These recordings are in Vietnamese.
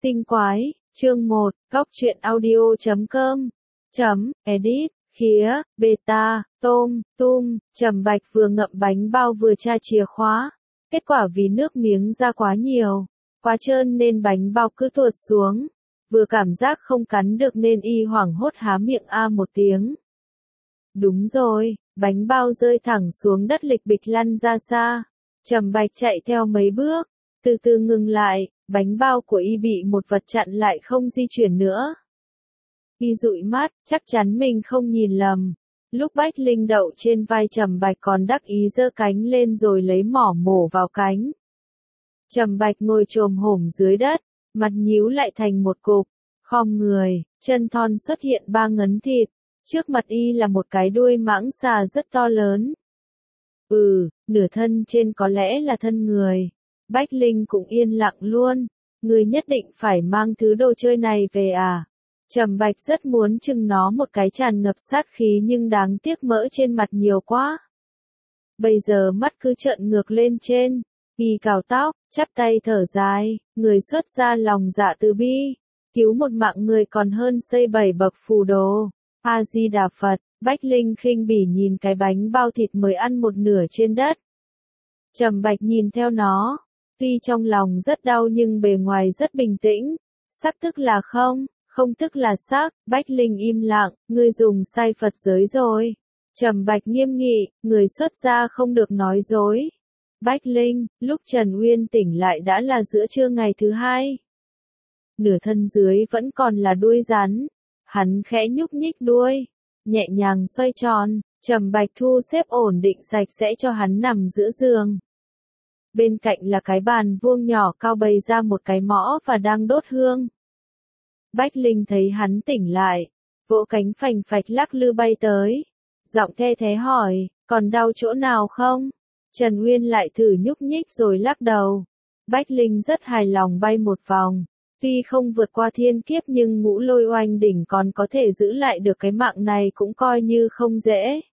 Tinh quái, chương 1, goctruyện audio.com, edit, khía, beta, tum, Trầm Bạch vừa ngậm bánh bao vừa tra chìa khóa. Kết quả vì nước miếng ra quá nhiều, quá trơn nên bánh bao cứ tuột xuống. Vừa cảm giác không cắn được nên y hoảng hốt há miệng a một tiếng. Đúng rồi, bánh bao rơi thẳng xuống đất lịch bịch lăn ra xa. Trầm Bạch chạy theo mấy bước, từ từ ngừng lại, bánh bao của y bị một vật chặn lại không di chuyển nữa. Y dụi mắt, chắc chắn mình không nhìn lầm. Lúc Bách Linh đậu trên vai Trầm Bạch còn đắc ý giơ cánh lên rồi lấy mỏ mổ vào cánh. Trầm Bạch ngồi chồm hổm dưới đất, mặt nhíu lại thành một cục, khom người, chân thon xuất hiện 3 ngấn thịt. Trước mặt y là một cái đuôi mãng xà rất to lớn. Nửa thân trên có lẽ là thân người. Bách Linh cũng yên lặng luôn. Người nhất định phải mang thứ đồ chơi này về à? Trầm Bạch rất muốn chừng nó một cái tràn ngập sát khí nhưng đáng tiếc mỡ trên mặt nhiều quá. Bây giờ mắt cứ trợn ngược lên trên. Y cào tóc, chắp tay thở dài, người xuất ra lòng dạ từ bi. Cứu một mạng người còn hơn xây 7 bậc phù đồ. A-di-đà Phật. Bách Linh khinh bỉ nhìn cái bánh bao thịt mới ăn một nửa trên đất. Trầm Bạch nhìn theo nó. Tuy trong lòng rất đau nhưng bề ngoài rất bình tĩnh. Sắc tức là không, không tức là sắc. Bách Linh im lặng, ngươi dùng sai Phật giới rồi. Trầm Bạch nghiêm nghị, người xuất gia không được nói dối. Bách Linh, lúc Trần Uyên tỉnh lại đã là giữa trưa ngày thứ 2. Nửa thân dưới vẫn còn là đuôi rắn. Hắn khẽ nhúc nhích đuôi, nhẹ nhàng xoay tròn. Trầm Bạch thu xếp ổn định sạch sẽ cho hắn nằm giữa giường. Bên cạnh là cái bàn vuông nhỏ cao bày ra một cái mõ và đang đốt hương. Bách Linh thấy hắn tỉnh lại, vỗ cánh phành phạch lắc lư bay tới. Giọng the thế hỏi, còn đau chỗ nào không? Trần Uyên lại thử nhúc nhích rồi lắc đầu. Bách Linh rất hài lòng bay một vòng. Tuy không vượt qua thiên kiếp nhưng Ngũ Lôi Oanh đỉnh còn có thể giữ lại được cái mạng này cũng coi như không dễ.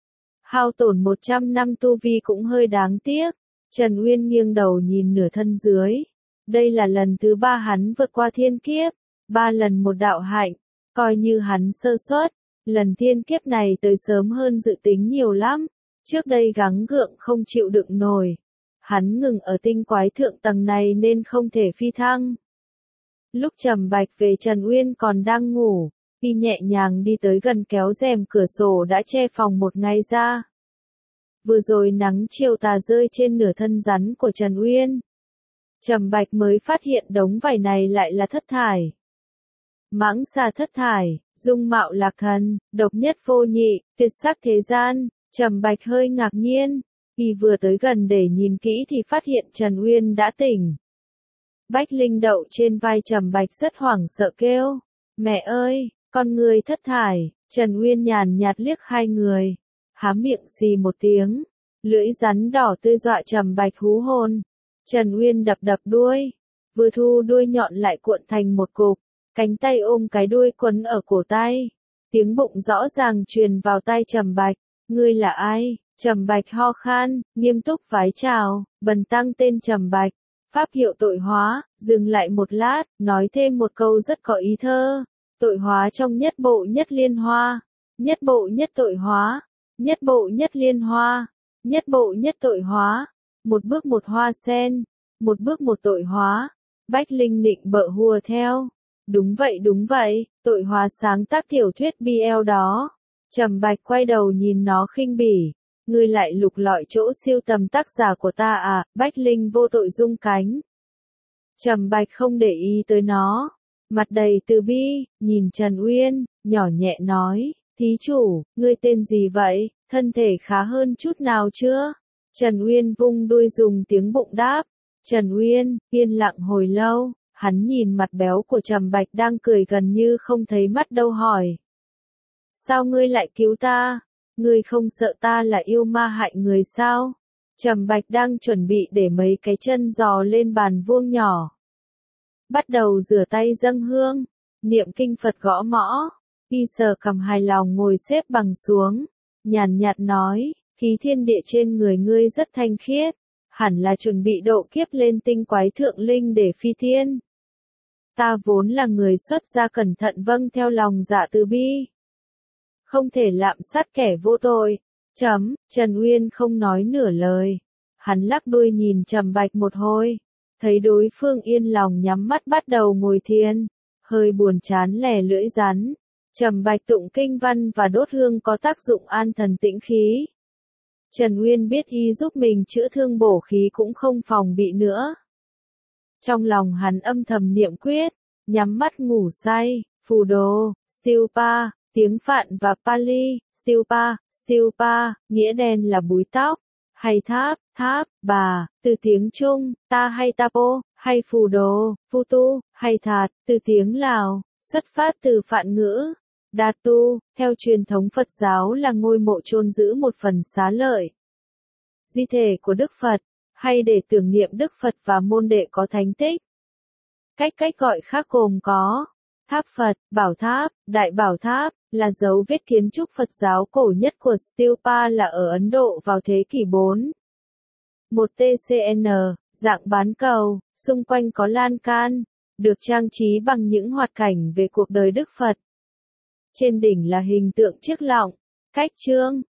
Hao tổn 100 năm tu vi cũng hơi đáng tiếc. Trần Uyên nghiêng đầu nhìn nửa thân dưới. Đây là lần thứ 3 hắn vượt qua thiên kiếp. 3 lần một đạo hạnh. Coi như hắn sơ suất. Lần thiên kiếp này tới sớm hơn dự tính nhiều lắm. Trước đây gắng gượng không chịu đựng nổi. Hắn ngừng ở tinh quái thượng tầng này nên không thể phi thăng. Lúc Trầm Bạch về Trần Uyên còn đang ngủ, y nhẹ nhàng đi tới gần kéo rèm cửa sổ đã che phòng một ngày ra. Vừa rồi nắng chiều tà rơi trên nửa thân rắn của Trần Uyên. Trầm Bạch mới phát hiện đống vải này lại là thất thải. Mãng xà thất thải, dung mạo lạc thần, độc nhất vô nhị, tuyệt sắc thế gian. Trầm Bạch hơi ngạc nhiên, y vừa tới gần để nhìn kỹ thì phát hiện Trần Uyên đã tỉnh. Bách Linh đậu trên vai Trầm Bạch rất hoảng sợ kêu. Mẹ ơi, con người thất thải. Trần Uyên nhàn nhạt liếc hai người. Há miệng xì một tiếng. Lưỡi rắn đỏ tươi dọa Trầm Bạch hú hồn. Trần Uyên đập đập đuôi. Vừa thu đuôi nhọn lại cuộn thành một cục. Cánh tay ôm cái đuôi quấn ở cổ tay. Tiếng bụng rõ ràng truyền vào tai Trầm Bạch. Ngươi là ai? Trầm Bạch ho khan, nghiêm túc vái chào. Bần tăng tên Trầm Bạch. Pháp hiệu tội hóa, dừng lại một lát, nói thêm một câu rất có ý thơ. Tội hóa trong nhất bộ nhất liên hoa. Nhất bộ nhất tội hóa. Nhất bộ nhất liên hoa. Nhất bộ nhất tội hóa. Một bước một hoa sen. Một bước một tội hóa. Bách Linh nịnh bợ hùa theo. Đúng vậy, tội hóa sáng tác tiểu thuyết BL đó. Trầm Bạch quay đầu nhìn nó khinh bỉ. Ngươi lại lục lọi chỗ siêu tầm tác giả của ta à? Bách Linh vô tội rung cánh. Trầm Bạch không để ý tới nó. Mặt đầy từ bi, nhìn Trần Uyên, nhỏ nhẹ nói. Thí chủ, ngươi tên gì vậy? Thân thể khá hơn chút nào chưa? Trần Uyên vung đuôi dùng tiếng bụng đáp. Trần Uyên, yên lặng hồi lâu, hắn nhìn mặt béo của Trầm Bạch đang cười gần như không thấy mắt đâu hỏi. Sao ngươi lại cứu ta? Ngươi không sợ ta là yêu ma hại người sao? Trầm Bạch đang chuẩn bị để mấy cái chân giò lên bàn vuông nhỏ. Bắt đầu rửa tay dâng hương, niệm kinh Phật gõ mõ. Y sờ cằm hài lòng ngồi xếp bằng xuống. Nhàn nhạt nói, khí thiên địa trên người ngươi rất thanh khiết. Hẳn là chuẩn bị độ kiếp lên tinh quái thượng linh để phi thiên. Ta vốn là người xuất gia cẩn thận vâng theo lòng dạ từ bi. Không thể lạm sát kẻ vô tội. Trần Uyên không nói nửa lời. Hắn lắc đuôi nhìn Trầm Bạch một hồi. Thấy đối phương yên lòng nhắm mắt bắt đầu ngồi thiền. Hơi buồn chán lẻ lưỡi rắn. Trầm Bạch tụng kinh văn và đốt hương có tác dụng an thần tĩnh khí. Trần Uyên biết y giúp mình chữa thương bổ khí cũng không phòng bị nữa. Trong lòng hắn âm thầm niệm quyết, nhắm mắt ngủ say. Phù đồ, Stupa, tiếng Phạn và Pali. Stupa, nghĩa đen là búi tóc, hay tháp, bà, từ tiếng Trung, ta hay tapo, hay phù đồ, Phutu, hay thạt, từ tiếng Lào, xuất phát từ Phạn ngữ. Datu, theo truyền thống Phật giáo là ngôi mộ chôn giữ một phần xá lợi. Di thể của Đức Phật, hay để tưởng niệm Đức Phật và môn đệ có thánh tích. Cách gọi khác gồm có tháp Phật, bảo tháp, đại bảo tháp, là dấu vết kiến trúc Phật giáo cổ nhất của Stupa là ở Ấn Độ vào thế kỷ 4. Một TCN, dạng bán cầu, xung quanh có lan can, được trang trí bằng những hoạt cảnh về cuộc đời Đức Phật. Trên đỉnh là hình tượng chiếc lọng, cách chương,